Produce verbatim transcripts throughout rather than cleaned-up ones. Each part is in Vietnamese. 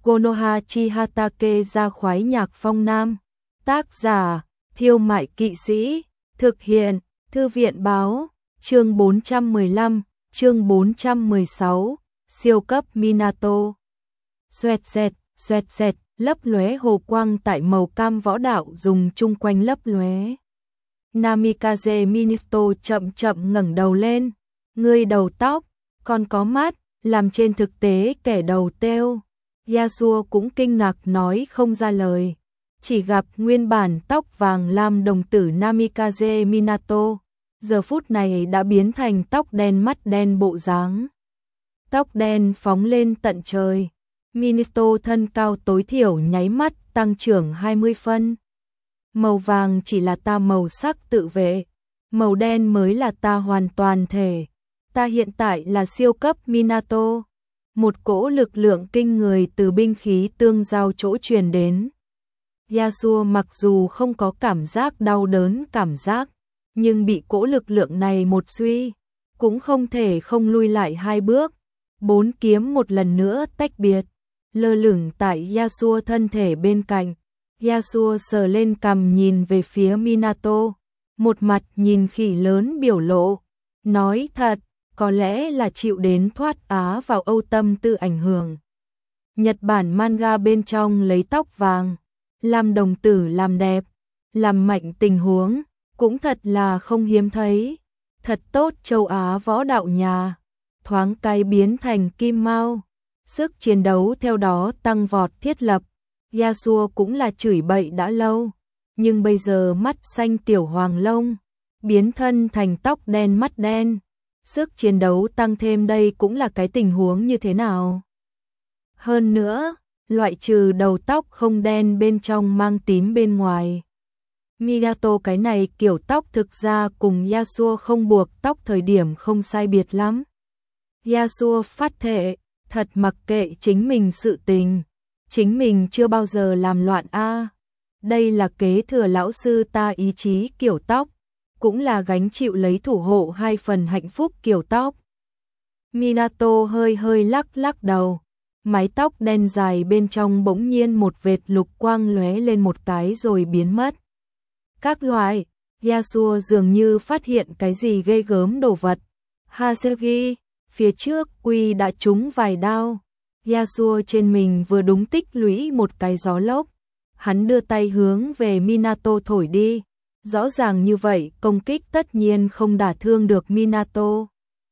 Konoha Chihatake ra khoái nhạc phong nam. Tác giả, Thiêu Mại Kỵ Sĩ. Thực hiện, Thư viện báo. Chương bốn trăm mười lăm, chương bốn trăm mười sáu, siêu cấp Minato. Xoẹt xẹt, xoẹt xẹt, lấp lóe hồ quang tại màu cam võ đạo dùng chung quanh lấp lóe. Namikaze Minato chậm chậm ngẩng đầu lên. Ngươi đầu tóc, còn có mắt, làm trên thực tế kẻ đầu têu. Yasuo cũng kinh ngạc nói không ra lời. Chỉ gặp nguyên bản tóc vàng lam đồng tử Namikaze Minato, giờ phút này đã biến thành tóc đen mắt đen bộ dáng. Tóc đen phóng lên tận trời. Minato thân cao tối thiểu nháy mắt tăng trưởng hai mươi phân. Màu vàng chỉ là ta màu sắc tự vệ, màu đen mới là ta hoàn toàn thể. Ta hiện tại là siêu cấp Minato. Một cỗ lực lượng kinh người từ binh khí tương giao chỗ truyền đến. Yasuo mặc dù không có cảm giác đau đớn cảm giác, nhưng bị cỗ lực lượng này một suy, cũng không thể không lui lại hai bước. Bốn kiếm một lần nữa tách biệt, lơ lửng tại Yasuo thân thể bên cạnh. Yasuo sờ lên cằm nhìn về phía Minato, một mặt nhìn khỉ lớn biểu lộ, nói thật, có lẽ là chịu đến thoát Á vào Âu tâm tư ảnh hưởng. Nhật Bản manga bên trong lấy tóc vàng, làm đồng tử làm đẹp, làm mạnh tình huống, cũng thật là không hiếm thấy. Thật tốt châu Á võ đạo nhà, thoáng cái biến thành kim mao, sức chiến đấu theo đó tăng vọt thiết lập. Yasuo cũng là chửi bậy đã lâu, nhưng bây giờ mắt xanh tiểu hoàng lông, biến thân thành tóc đen mắt đen. Sức chiến đấu tăng thêm đây cũng là cái tình huống như thế nào? Hơn nữa, loại trừ đầu tóc không đen bên trong mang tím bên ngoài. Minato cái này kiểu tóc thực ra cùng Yasuo không buộc tóc thời điểm không sai biệt lắm. Yasuo phát thệ, thật mặc kệ chính mình sự tình. Chính mình chưa bao giờ làm loạn a. Đây là kế thừa lão sư ta ý chí kiểu tóc, cũng là gánh chịu lấy thủ hộ hai phần hạnh phúc kiểu tóc. Minato hơi hơi lắc lắc đầu, mái tóc đen dài bên trong bỗng nhiên một vệt lục quang lóe lên một cái rồi biến mất. Các loại, Yasuo dường như phát hiện cái gì ghê gớm đồ vật. Hasegi, phía trước Quy đã trúng vài đao. Yasuo trên mình vừa đúng tích lũy một cái gió lốc. Hắn đưa tay hướng về Minato thổi đi. Rõ ràng như vậy công kích tất nhiên không đả thương được Minato.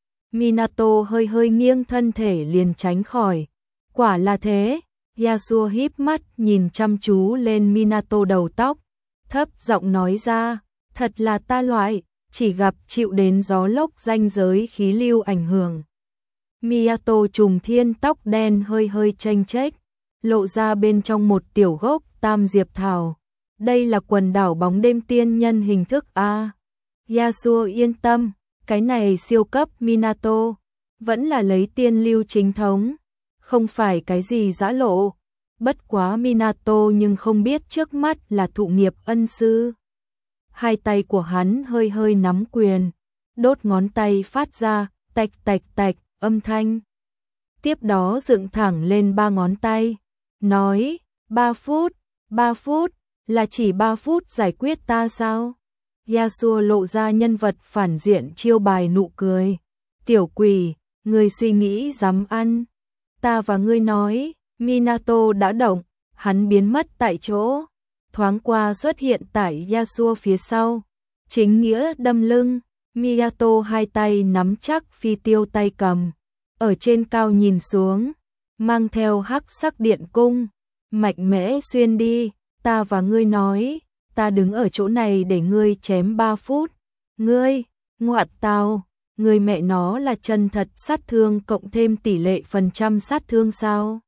Minato hơi hơi nghiêng thân thể liền tránh khỏi. Quả là thế. Yasuo híp mắt nhìn chăm chú lên Minato đầu tóc, thấp giọng nói ra, thật là ta loại, chỉ gặp chịu đến gió lốc ranh giới khí lưu ảnh hưởng. Minato trùng thiên tóc đen hơi hơi chênh chếch, lộ ra bên trong một tiểu gốc tam diệp thảo. Đây là quần đảo bóng đêm tiên nhân hình thức a. Yasuo yên tâm, cái này siêu cấp Minato, vẫn là lấy tiên lưu chính thống, không phải cái gì giã lộ. Bất quá Minato nhưng không biết trước mắt là thụ nghiệp ân sư. Hai tay của hắn hơi hơi nắm quyền, đốt ngón tay phát ra tạch tạch tạch âm thanh. Tiếp đó dựng thẳng lên ba ngón tay, nói, ba phút, ba phút, là chỉ ba phút giải quyết ta sao? Yasuo lộ ra nhân vật phản diện chiêu bài nụ cười. Tiểu quỷ, người suy nghĩ dám ăn. Ta và ngươi nói, Minato đã động, hắn biến mất tại chỗ, thoáng qua xuất hiện tại Yasuo phía sau. Chính nghĩa đâm lưng, Minato hai tay nắm chắc phi tiêu tay cầm, ở trên cao nhìn xuống, mang theo hắc sắc điện cung, mạnh mẽ xuyên đi. Ta và ngươi nói, ta đứng ở chỗ này để ngươi chém ba phút. Ngươi, ngoại tao, ngươi mẹ nó là chân thật sát thương cộng thêm tỷ lệ phần trăm sát thương sao?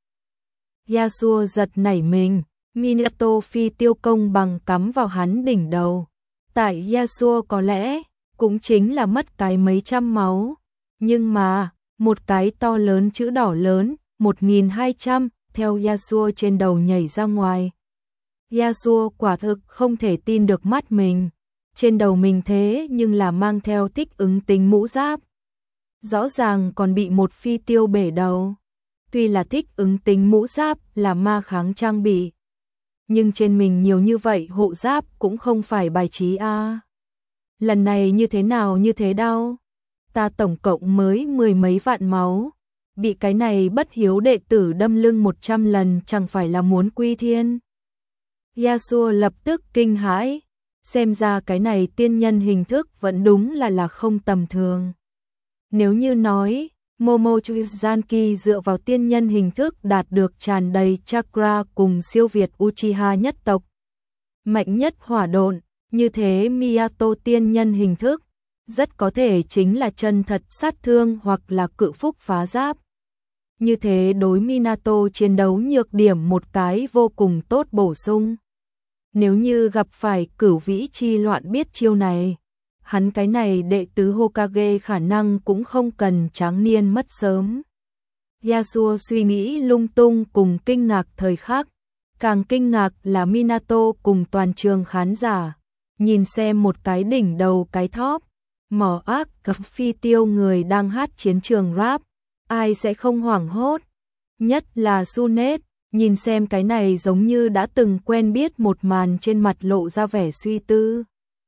Yasuo giật nảy mình, Minato phi tiêu công bằng cắm vào hắn đỉnh đầu. Tại Yasuo có lẽ, cũng chính là mất cái mấy trăm máu. Nhưng mà, một cái to lớn chữ đỏ lớn, một nghìn hai trăm, theo Yasuo trên đầu nhảy ra ngoài. Yasuo quả thực không thể tin được mắt mình. Trên đầu mình thế nhưng là mang theo thích ứng tính mũ giáp. Rõ ràng còn bị một phi tiêu bể đầu. tuy là thích ứng tính mũ giáp là ma kháng trang bị, nhưng trên mình nhiều như vậy hộ giáp cũng không phải bài trí a. Lần này như thế nào như thế đau, ta tổng cộng mới mười mấy vạn máu, bị cái này bất hiếu đệ tử đâm lưng một trăm lần chẳng phải là muốn quy thiên. Yasuo lập tức kinh hãi, xem ra cái này tiên nhân hình thức vẫn đúng là là không tầm thường. Nếu như nói, Momochizanki dựa vào tiên nhân hình thức đạt được tràn đầy chakra cùng siêu việt Uchiha nhất tộc, mạnh nhất hỏa độn, như thế Miyato tiên nhân hình thức, rất có thể chính là chân thật sát thương hoặc là cự phúc phá giáp. Như thế đối Minato chiến đấu nhược điểm một cái vô cùng tốt bổ sung. Nếu như gặp phải cửu vĩ chi loạn biết chiêu này, hắn cái này đệ tứ Hokage khả năng cũng không cần tráng niên mất sớm. Yasuo suy nghĩ lung tung cùng kinh ngạc thời khắc, càng kinh ngạc là Minato cùng toàn trường khán giả, nhìn xem một cái đỉnh đầu cái thóp, mỏ ác cặp phi tiêu người đang hát chiến trường rap, ai sẽ không hoảng hốt, nhất là Sunet, nhìn xem cái này giống như đã từng quen biết một màn trên mặt lộ ra vẻ suy tư.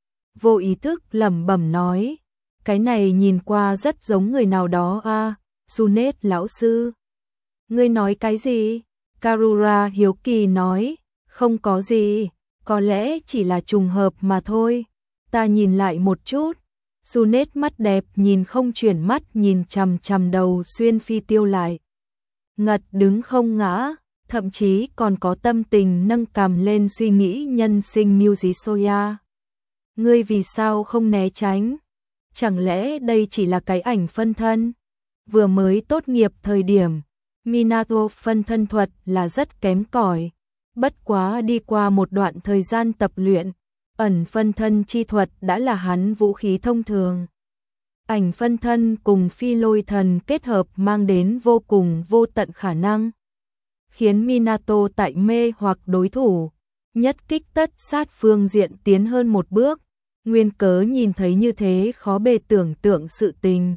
Vô ý thức lẩm bẩm nói, cái này nhìn qua rất giống người nào đó a, à, Sunet lão sư. Ngươi nói cái gì? Karura hiếu kỳ nói, không có gì, có lẽ chỉ là trùng hợp mà thôi. Ta nhìn lại một chút. Sunet mắt đẹp nhìn không chuyển mắt nhìn chằm chằm đầu xuyên phi tiêu lại. Ngật đứng không ngã, thậm chí còn có tâm tình nâng cằm lên suy nghĩ nhân sinh Mujisoya. Ngươi vì sao không né tránh? Chẳng lẽ đây chỉ là cái ảnh phân thân? Vừa mới tốt nghiệp thời điểm, Minato phân thân thuật là rất kém cỏi. Bất quá đi qua một đoạn thời gian tập luyện, ẩn phân thân chi thuật đã là hắn vũ khí thông thường. Ảnh phân thân cùng phi lôi thần kết hợp mang đến vô cùng vô tận khả năng, khiến Minato tại mê hoặc đối thủ, nhất kích tất sát phương diện tiến hơn một bước, nguyên cớ nhìn thấy như thế khó bề tưởng tượng sự tình.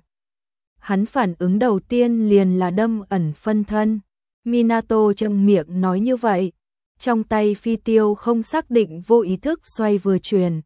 Hắn phản ứng đầu tiên liền là đâm ẩn phân thân, Minato trong miệng nói như vậy, trong tay phi tiêu không xác định vô ý thức xoay vừa chuyển.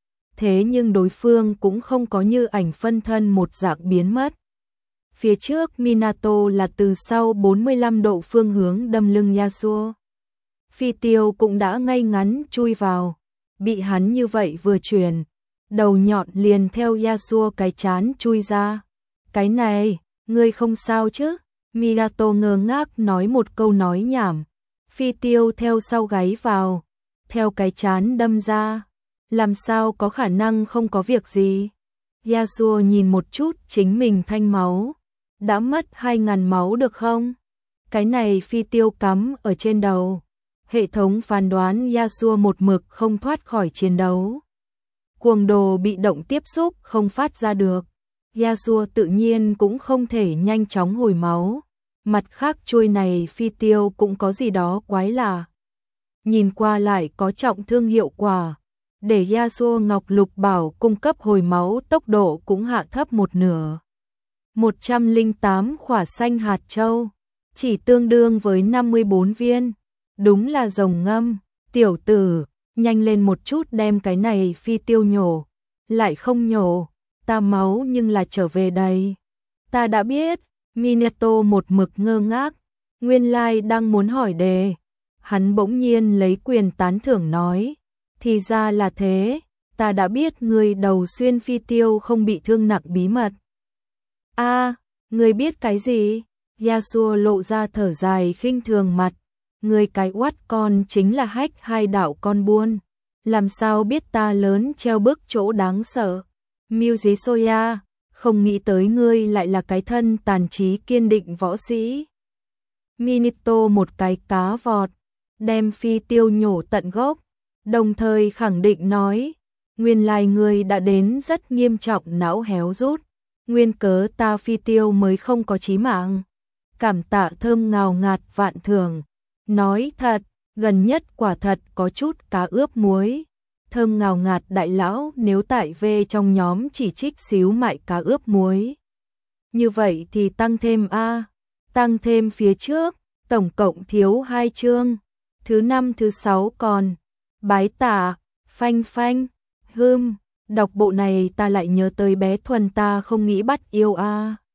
Thế nhưng đối phương cũng không có như ảnh phân thân một dạng biến mất. Phía trước Minato là từ sau bốn mươi lăm độ phương hướng đâm lưng Yasuo. Phi tiêu cũng đã ngay ngắn chui vào, bị hắn như vậy vừa chuyển, đầu nhọn liền theo Yasuo cái chán chui ra. Cái này, ngươi không sao chứ? Minato ngơ ngác nói một câu nói nhảm. Phi tiêu theo sau gáy vào, theo cái chán đâm ra. Làm sao có khả năng không có việc gì? Yasuo nhìn một chút chính mình thanh máu. Đã mất hai ngàn máu được không? Cái này phi tiêu cắm ở trên đầu. Hệ thống phán đoán Yasuo một mực không thoát khỏi chiến đấu. Cuồng đồ bị động tiếp xúc không phát ra được. Yasuo tự nhiên cũng không thể nhanh chóng hồi máu. Mặt khác chuôi này phi tiêu cũng có gì đó quái lạ. Nhìn qua lại có trọng thương hiệu quả. Để Yasuo Ngọc Lục Bảo cung cấp hồi máu tốc độ cũng hạ thấp một nửa. một trăm lẻ tám khỏa xanh hạt châu, chỉ tương đương với năm mươi bốn viên. Đúng là rồng ngâm, tiểu tử, nhanh lên một chút đem cái này phi tiêu nhổ. Lại không nhổ, ta máu nhưng là trở về đây. Ta đã biết, Minato một mực ngơ ngác, nguyên lai đang muốn hỏi đề. Hắn bỗng nhiên lấy quyền tán thưởng nói, thì ra là thế, ta đã biết người đầu xuyên phi tiêu không bị thương nặng bí mật. A, à, người biết cái gì? Yasuo lộ ra thở dài khinh thường mặt, người cái oát con chính là hách hai đạo con buôn, làm sao biết ta lớn treo bức chỗ đáng sợ. Mujisoya, không nghĩ tới ngươi lại là cái thân tàn trí kiên định võ sĩ. Minato một cái cá vọt, đem phi tiêu nhổ tận gốc, đồng thời khẳng định nói, nguyên lai ngươi đã đến rất nghiêm trọng não héo rút, nguyên cớ ta phi tiêu mới không có chí mạng. Cảm tạ thơm ngào ngạt vạn thường, nói thật, gần nhất quả thật có chút cá ướp muối. Thơm ngào ngạt đại lão nếu tại về trong nhóm chỉ trích xíu mại cá ướp muối. Như vậy thì tăng thêm a, tăng thêm phía trước, tổng cộng thiếu hai chương. Thứ năm thứ sáu còn bái tạ, phanh phanh, hưm, đọc bộ này ta lại nhớ tới bé Thuần ta không nghĩ bắt yêu a. À.